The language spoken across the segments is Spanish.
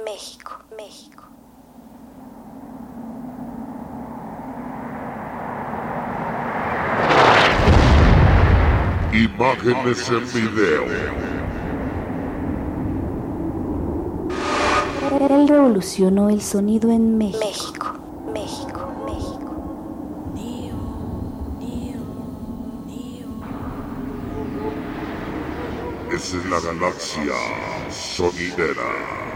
México, México. Imágenes en video. Él revolucionó el sonido en México, México, México. Esa es la galaxia sonidera.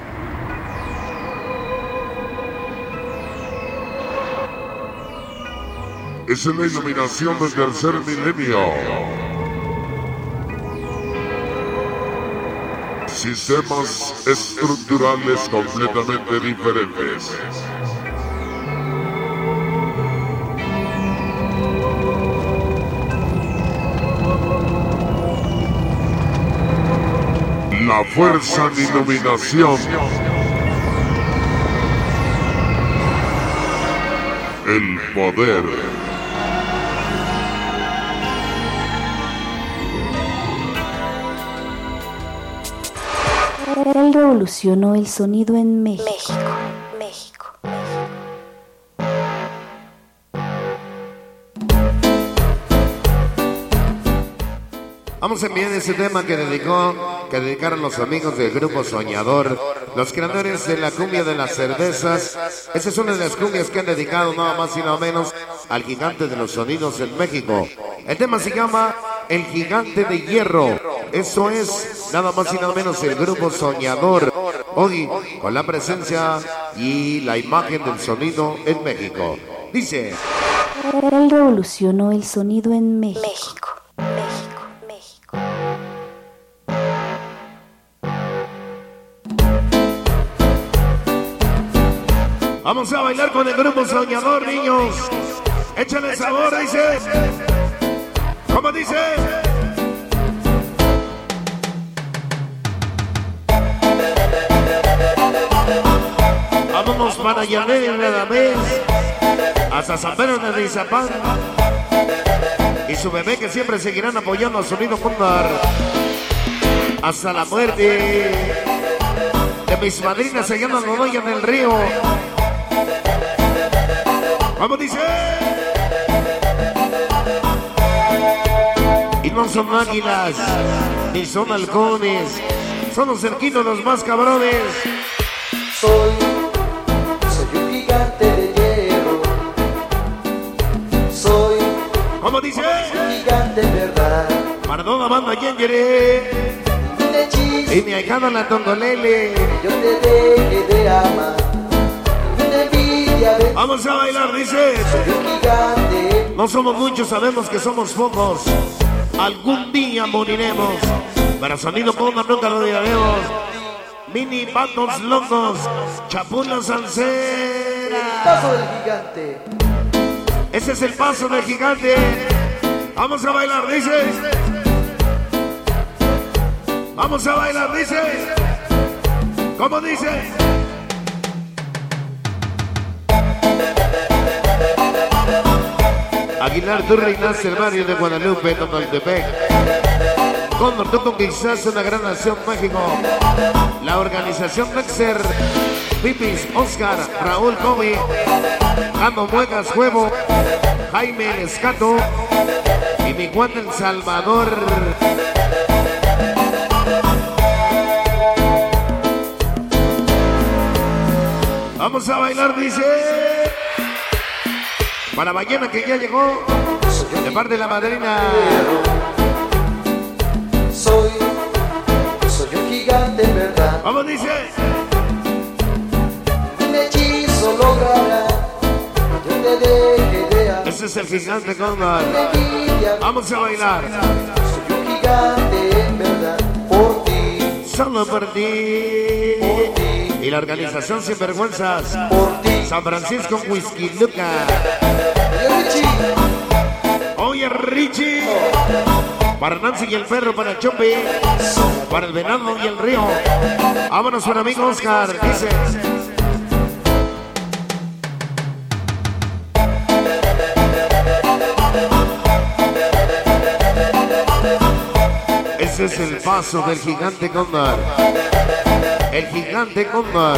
Esa es la iluminación del tercer milenio. Sistemas estructurales completamente diferentes. La fuerza en iluminación. El poder. Él revolucionó el sonido en México, México, México. Vamos a enviar ese tema que dedicaron los amigos del grupo Soñador, los creadores de la cumbia de las cervezas. Esa es una de las cumbias que han dedicado nada más y nada menos al gigante de los sonidos en México. El tema se llama El Gigante de Hierro. Eso es nada más y nada menos el grupo Soñador. Hoy con la presencia y la imagen del sonido en México. Dice: Él revolucionó el sonido en México, México, México. vamos a bailar con el grupo Soñador, niños. Échale sabor, dice. ¿Cómo dice? Vámonos para Llané, Radamés, hasta San Pedro de Rizapán y su bebé, que siempre seguirán apoyando a Sonido Condor hasta la muerte. De mis madrinas se llaman Godoya del Río. ¿Cómo dice? Y no son águilas, ni son halcones, son los cerquitos los más cabrones. Soy un gigante de hierro. Soy ¿Cómo dice? un gigante en verdad. Para toda banda Yengere Un hechizo y mi ahijada la Tongolele. yo te deje de amar. Una envidia de Vamos a bailar, dice. soy un gigante. No somos muchos, sabemos que somos pocos. Algún día moriremos. Para Sonido Condor nunca lo diremos. Mini patos locos, chapula salsera. Paso del gigante. Ese es el paso del gigante. Vamos a bailar, dice. Vamos a bailar, dice. ¿Cómo dice? Aguilar, tú reinaste el barrio de Guadalupe, Tonaltepec. Condor, tú conquistaste una gran nación, México. La organización Nexer, Pipis, Oscar, Raúl Cobi, Jano Muegas Huevo, Jaime Escato y mi Juan El Salvador. Vamos a bailar, dice. Para Ballena, que ya llegó, de parte de la madrina. Soy un gigante en verdad. ¿Cómo dice? Un hechizo logrará. Yo te deje de amar. Ese es el gigante Condor. Una envidia de Vamos a bailar. soy un gigante en verdad. Por ti, Solo por ti. por ti, Y la organización Sin Vergüenzas, por ti. San Francisco Whisky Luca. Oye, Richie. Oye, Richie. Para Nancy y el perro, para Chompi, para el venado y el río. Vámonos con amigo Oscar, dice. Ese es el paso del gigante Cóndor. El gigante Cóndor.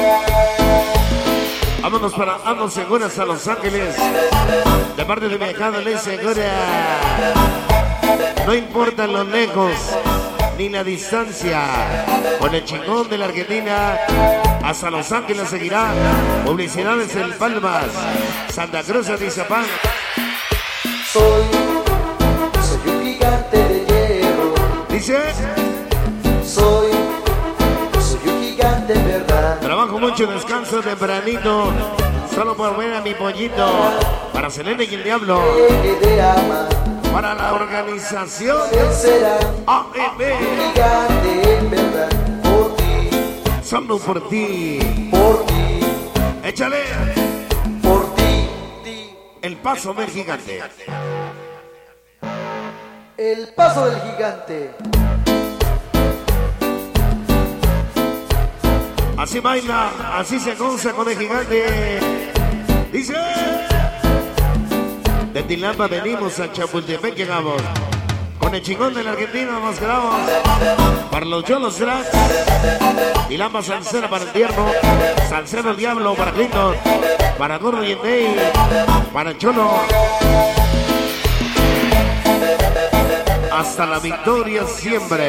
Vámonos para Ando Seguras a Los Ángeles. De parte de mi hijada Ley Segura. No importa lo lejos ni la distancia. Con el chingón de la Argentina hasta Los Ángeles seguirá. Publicidades en Palmas, Santa Cruz de Izapán. Soy un gigante de hierro. Dice. Soy un gigante en verdad. Trabajo mucho, descanso tempranito. Solo por ver a mi pollito. Para Selene y el Diablo. De ama. Para la organización Será AEB. gigante en verdad. Por ti, Solo por ti. por ti, Échale. por ti. El paso del gigante. El paso del gigante. Así baila, así se goza con el gigante. Dice. De Tilapa venimos a Chapultepec, llegamos. Con el chingón de la Argentina nos quedamos. Para los Cholos Drag. Tilapa Salcera para el tierno. Salcero el Diablo para Clinton. Para Gordo y Endey. Para el Cholo. Hasta la victoria siempre.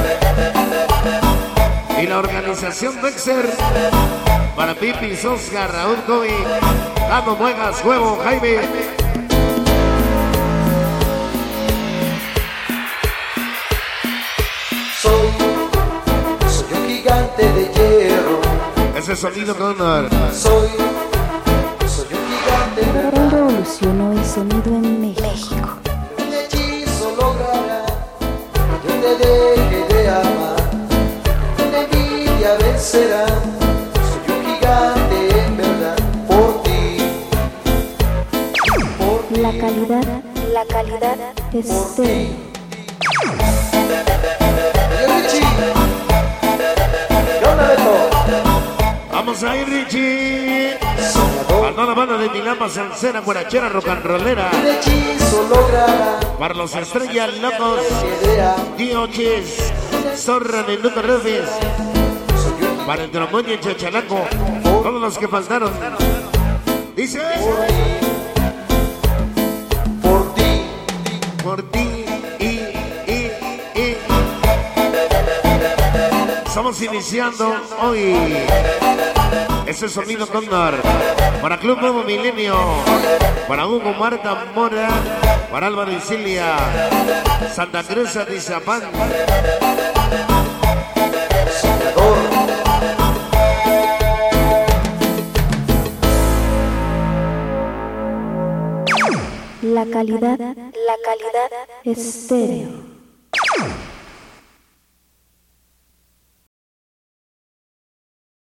Y la organización Dexter. Para Pipi, Oscar, Raúl Kobe. Dando Muegas, Huevo, Jaime. Soy un gigante de hierro. Ese sonido Cóndor. Soy un gigante de Él verdad. revolucionó el sonido en México. Un hechizo logrará que te deje de amar. Una envidia vencerá. Soy un gigante en verdad. Por ti. Por ti. La calidad es Por estéreo. ti. Oye, Richie. ¿Qué onda, Beto? Vamos a ir, Richie. Soñador. Para toda la banda de Tilapa, Salsera, Guarachera, Rock and Rollera. Un hechizo logrará Para los Estrellas Locos. que de amar. Tío Chis. Zorra de Luca Rufis. Soy un Para el trombón y el chachalaco. Todos los que faltaron. Dice. por ti. Por ti. Estamos iniciando hoy. Ese sonido Cóndor. Para Club Nuevo Milenio. Para Hugo, Marta, Mora. Para Álvaro y Cilia. Santa Cruz de Izapán. Soñador. La calidad es estéreo.